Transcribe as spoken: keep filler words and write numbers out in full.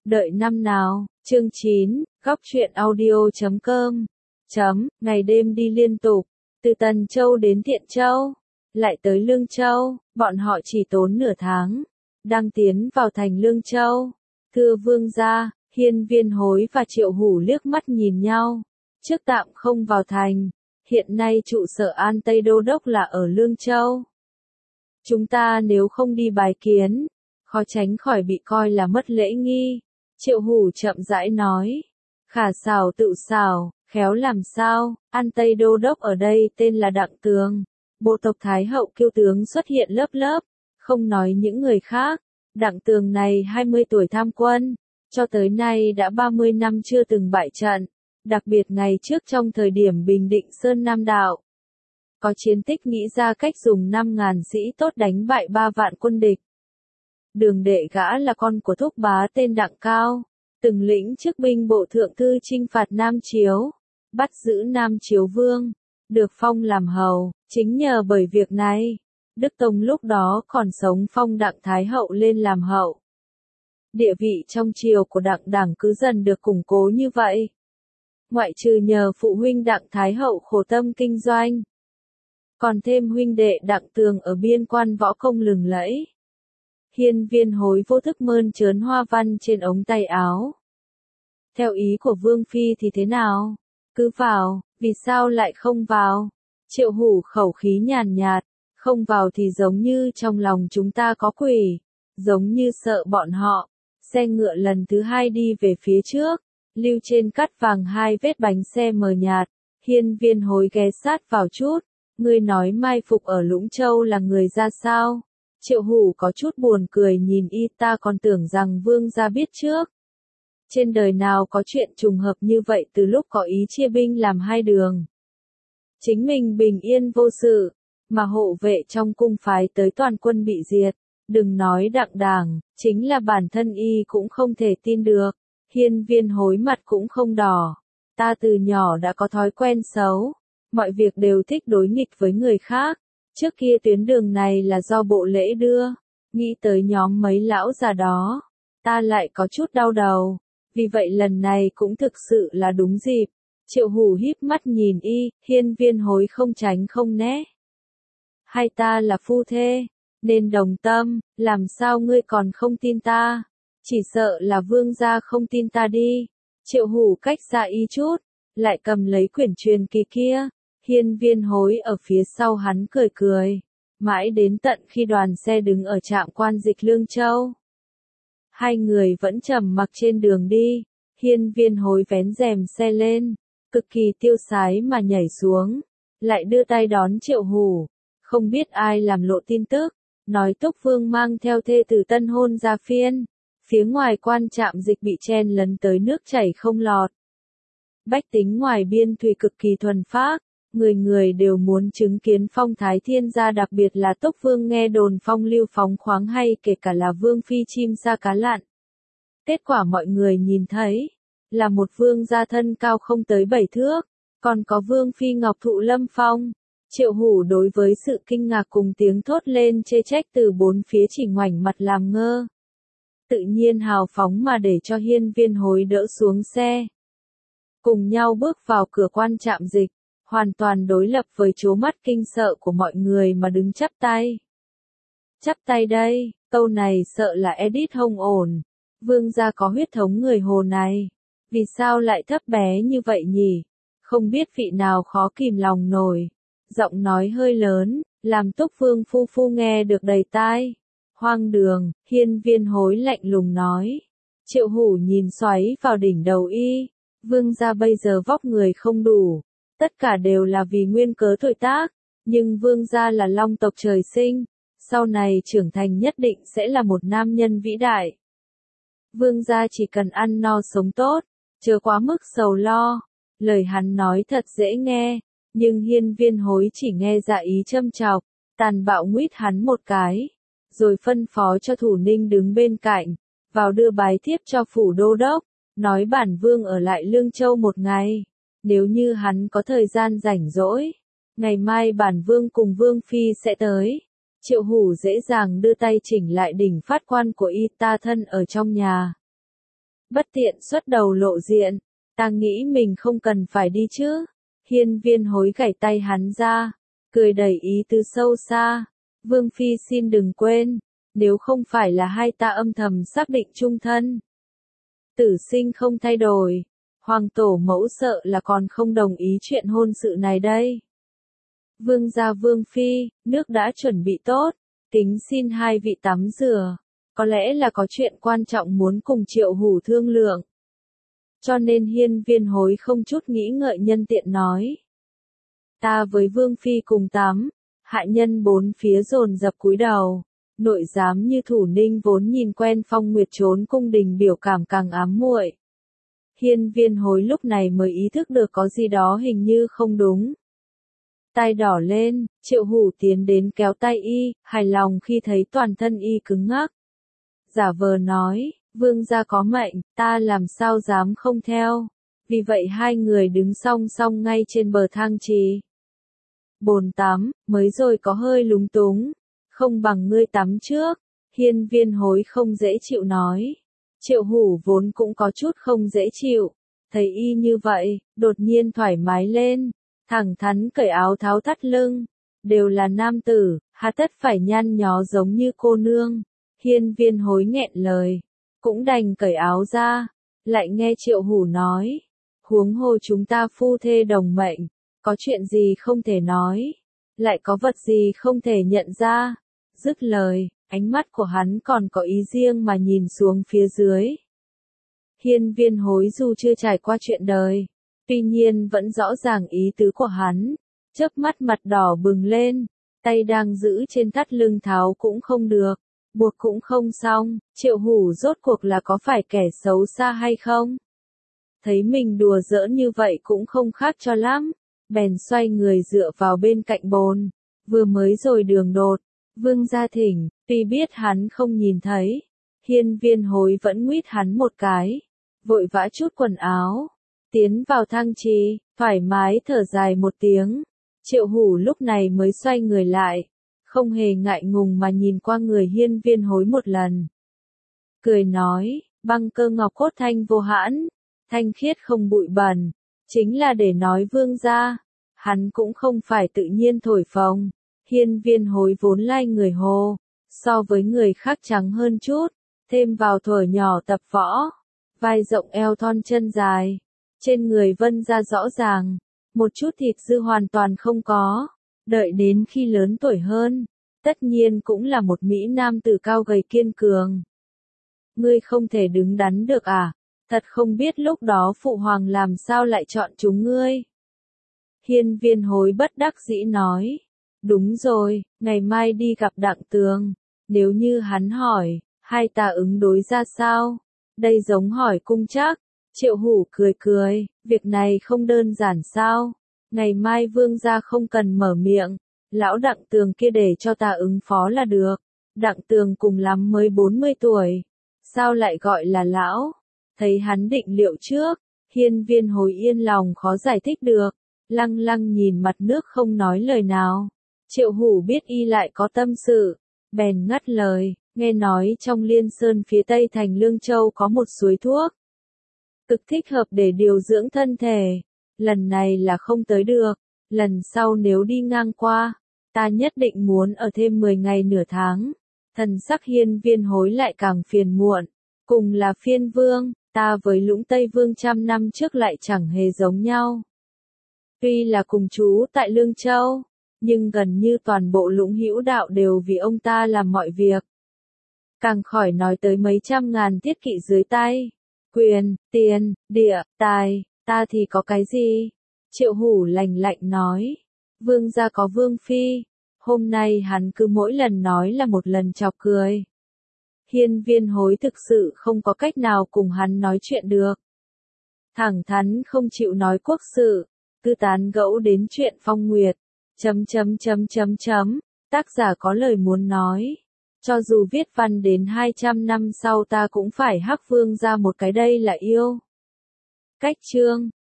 Đợi năm nào, chương chín, góc truyện audio chấm com, chấm, ngày đêm đi liên tục, từ Tần Châu đến Thiện Châu, lại tới Lương Châu, bọn họ chỉ tốn nửa tháng, đang tiến vào thành Lương Châu. Thưa vương gia, Hiên Viên Hối và Triệu Hủ liếc mắt nhìn nhau, trước tạm không vào thành, hiện nay trụ sở An Tây Đô Đốc là ở Lương Châu. Chúng ta nếu không đi bái kiến, khó tránh khỏi bị coi là mất lễ nghi. Triệu Hủ chậm rãi nói, khả xảo tự xảo, khéo làm sao, An Tây Đô Đốc ở đây tên là Đặng Tường. Bộ tộc Thái Hậu kiêu tướng xuất hiện lớp lớp, không nói những người khác. Đặng Tường này hai mươi tuổi tham quân, cho tới nay đã ba mươi năm chưa từng bại trận, đặc biệt ngày trước trong thời điểm bình định Sơn Nam Đạo. Có chiến tích nghĩ ra cách dùng năm ngàn sĩ tốt đánh bại ba vạn quân địch. Đường đệ gã là con của thúc bá tên Đặng Cao, từng lĩnh chức binh bộ thượng thư chinh phạt Nam Chiếu, bắt giữ Nam Chiếu Vương, được phong làm hầu. Chính nhờ bởi việc này, Đức Tông lúc đó còn sống phong Đặng Thái Hậu lên làm hậu. Địa vị trong triều của Đặng Đảng cứ dần được củng cố như vậy. Ngoại trừ nhờ phụ huynh Đặng Thái Hậu khổ tâm kinh doanh, còn thêm huynh đệ Đặng Tường ở biên quan võ công lừng lẫy. Hiên Viên Hối vô thức mơn trớn hoa văn trên ống tay áo. Theo ý của Vương Phi thì thế nào? Cứ vào, vì sao lại không vào? Triệu Hủ khẩu khí nhàn nhạt, không vào thì giống như trong lòng chúng ta có quỷ, giống như sợ bọn họ. Xe ngựa lần thứ hai đi về phía trước, lưu trên cát vàng hai vết bánh xe mờ nhạt. Hiên Viên Hối ghé sát vào chút, ngươi nói mai phục ở Lũng Châu là người ra sao? Triệu Hủ có chút buồn cười nhìn y, ta còn tưởng rằng vương gia biết trước. Trên đời nào có chuyện trùng hợp như vậy từ lúc có ý chia binh làm hai đường. Chính mình bình yên vô sự, mà hộ vệ trong cung phái tới toàn quân bị diệt. Đừng nói Đặng Đảng, chính là bản thân y cũng không thể tin được. Hiên Viên Hối mặt cũng không đỏ. Ta từ nhỏ đã có thói quen xấu, mọi việc đều thích đối nghịch với người khác. Trước kia tuyến đường này là do bộ lễ đưa, nghĩ tới nhóm mấy lão già đó, ta lại có chút đau đầu, vì vậy lần này cũng thực sự là đúng dịp. Triệu Hủ híp mắt nhìn y, Hiên Viên Hối không tránh không né. Hai ta là phu thê, nên đồng tâm, làm sao ngươi còn không tin ta? Chỉ sợ là vương gia không tin ta đi. Triệu Hủ cách xa y chút, lại cầm lấy quyển truyền kỳ kia. Hiên Viên Hối ở phía sau hắn cười cười, mãi đến tận khi đoàn xe đứng ở trạm quan dịch Lương Châu. Hai người vẫn trầm mặc trên đường đi, Hiên Viên Hối vén rèm xe lên, cực kỳ tiêu sái mà nhảy xuống, lại đưa tay đón Triệu Hủ. Không biết ai làm lộ tin tức, nói Túc Vương mang theo thê tử tân hôn ra phiên, phía ngoài quan trạm dịch bị chen lấn tới nước chảy không lọt. Bách tính ngoài biên thủy cực kỳ thuần phác. Người người đều muốn chứng kiến phong thái thiên gia, đặc biệt là Túc Vương nghe đồn phong lưu phóng khoáng, hay kể cả là Vương Phi chim sa cá lặn. Kết quả mọi người nhìn thấy, là một vương gia thân cao không tới bảy thước, còn có Vương Phi ngọc thụ lâm phong. Triệu Hủ đối với sự kinh ngạc cùng tiếng thốt lên chê trách từ bốn phía chỉ ngoảnh mặt làm ngơ. Tự nhiên hào phóng mà để cho Hiên Viên Hối đỡ xuống xe. Cùng nhau bước vào cửa quan trạm dịch. Hoàn toàn đối lập với chố mắt kinh sợ của mọi người mà đứng chắp tay. Chắp tay đây, câu này sợ là edit không ổn. Vương gia có huyết thống người Hồ này, vì sao lại thấp bé như vậy nhỉ? Không biết vị nào khó kìm lòng nổi. Giọng nói hơi lớn, làm Túc Vương phu phu nghe được đầy tai. Hoang đường, Hiên Viên Hối lạnh lùng nói. Triệu Hủ nhìn xoáy vào đỉnh đầu y. Vương gia bây giờ vóc người không đủ. Tất cả đều là vì nguyên cớ tuổi tác, nhưng vương gia là long tộc trời sinh, sau này trưởng thành nhất định sẽ là một nam nhân vĩ đại. Vương gia chỉ cần ăn no sống tốt, chớ quá mức sầu lo. Lời hắn nói thật dễ nghe, nhưng Hiên Viên Hối chỉ nghe dạ ý châm chọc, tàn bạo nguýt hắn một cái, rồi phân phó cho thủ ninh đứng bên cạnh, vào đưa bái thiếp cho phủ đô đốc, nói bản vương ở lại Lương Châu một ngày. Nếu như hắn có thời gian rảnh rỗi, ngày mai bản vương cùng Vương Phi sẽ tới. Triệu Hủ dễ dàng đưa tay chỉnh lại đỉnh phát quan của y, ta thân ở trong nhà. bất tiện xuất đầu lộ diện, ta nghĩ mình không cần phải đi chứ. Hiên Viên Hối gảy tay hắn ra, cười đầy ý tứ sâu xa. Vương Phi xin đừng quên, nếu không phải là hai ta âm thầm xác định chung thân. Tử sinh không thay đổi, Hoàng tổ mẫu sợ là còn không đồng ý chuyện hôn sự này đây. Vương gia Vương Phi, nước đã chuẩn bị tốt, kính xin hai vị tắm rửa, có lẽ là có chuyện quan trọng muốn cùng Triệu Hủ thương lượng. Cho nên Hiên Viên Hối không chút nghĩ ngợi nhân tiện nói. Ta với Vương Phi cùng tắm, hạ nhân bốn phía dồn dập cúi đầu, nội giám như Thủ Ninh vốn nhìn quen phong nguyệt trốn cung đình biểu cảm càng ám muội. Hiên Viên Hối lúc này mới ý thức được có gì đó hình như không đúng. Tai đỏ lên, Triệu Hủ tiến đến kéo tay y, hài lòng khi thấy toàn thân y cứng ngắc. Giả vờ nói, vương gia có mệnh, ta làm sao dám không theo. Vì vậy hai người đứng song song ngay trên bờ thang trì. Bồn tắm, mới rồi có hơi lúng túng, không bằng ngươi tắm trước. Hiên Viên Hối không dễ chịu nói. Triệu Hủ vốn cũng có chút không dễ chịu, thấy y như vậy, đột nhiên thoải mái lên, thẳng thắn cởi áo tháo thắt lưng, đều là nam tử, hà tất phải nhăn nhó giống như cô nương. Hiên Viên Hối nghẹn lời, cũng đành cởi áo ra, lại nghe Triệu Hủ nói, huống hồ chúng ta phu thê đồng mệnh, có chuyện gì không thể nói, lại có vật gì không thể nhận ra. Dứt lời, ánh mắt của hắn còn có ý riêng mà nhìn xuống phía dưới. Hiên Viên Hối dù chưa trải qua chuyện đời, tuy nhiên vẫn rõ ràng ý tứ của hắn, chớp mắt mặt đỏ bừng lên, tay đang giữ trên thắt lưng tháo cũng không được, buộc cũng không xong. Triệu Hủ rốt cuộc là có phải kẻ xấu xa hay không? Thấy mình đùa giỡn như vậy cũng không khác cho lắm, bèn xoay người dựa vào bên cạnh bồn. Vừa mới rồi đường đột, vương gia thỉnh, tuy biết hắn không nhìn thấy, Hiên Viên Hối vẫn nguýt hắn một cái, vội vã chút quần áo, tiến vào thang trì, thoải mái thở dài một tiếng. Triệu Hủ lúc này mới xoay người lại, không hề ngại ngùng mà nhìn qua người Hiên Viên Hối một lần. Cười nói, băng cơ ngọc cốt thanh vô hãn, thanh khiết không bụi bẩn, chính là để nói vương gia. Hắn cũng không phải tự nhiên thổi phồng. Hiên Viên Hối vốn lai người Hồ, so với người khác trắng hơn chút, thêm vào thuở nhỏ tập võ, vai rộng eo thon chân dài, trên người vân ra rõ ràng, một chút thịt dư hoàn toàn không có. Đợi đến khi lớn tuổi hơn, tất nhiên cũng là một mỹ nam tử cao gầy kiên cường. Ngươi không thể đứng đắn được à? Thật không biết lúc đó phụ hoàng làm sao lại chọn chúng ngươi. Hiên Viên Hối bất đắc dĩ nói. Đúng rồi, ngày mai đi gặp Đặng Tường. Nếu như hắn hỏi, hai ta ứng đối ra sao? Đây giống hỏi cung trắc. Triệu Hủ cười cười, việc này không đơn giản sao? Ngày mai vương gia không cần mở miệng, lão Đặng Tường kia để cho ta ứng phó là được. Đặng Tường cùng lắm mới bốn mươi tuổi, sao lại gọi là lão? Thấy hắn định liệu trước, Hiên Viên Hối yên lòng khó giải thích được, lăng lăng nhìn mặt nước không nói lời nào. Triệu Hủ biết y lại có tâm sự, bèn ngắt lời, nghe nói trong Liên Sơn phía tây thành Lương Châu có một suối thuốc cực thích hợp để điều dưỡng thân thể. Lần này là không tới được, lần sau nếu đi ngang qua, ta nhất định muốn ở thêm mười ngày nửa tháng. Thần sắc Hiên Viên Hối lại càng phiền muộn, cùng là phiên vương, ta với Lũng Tây Vương trăm năm trước lại chẳng hề giống nhau. Tuy là cùng chú tại Lương Châu, nhưng gần như toàn bộ Lũng Hữu đạo đều vì ông ta làm mọi việc. Càng khỏi nói tới mấy trăm ngàn thiết kỵ dưới tay, quyền, tiền, địa, tài, ta thì có cái gì? Triệu Hủ lành lạnh nói, vương gia có vương phi, hôm nay hắn cứ mỗi lần nói là một lần chọc cười. Hiên Viên Hối thực sự không có cách nào cùng hắn nói chuyện được. Thẳng thắn không chịu nói quốc sự, cứ tán gẫu đến chuyện phong nguyệt, chấm chấm chấm chấm chấm, tác giả có lời muốn nói. Cho dù viết văn đến hai trăm năm sau ta cũng phải hắc vương ra một cái đây là yêu. Cách chương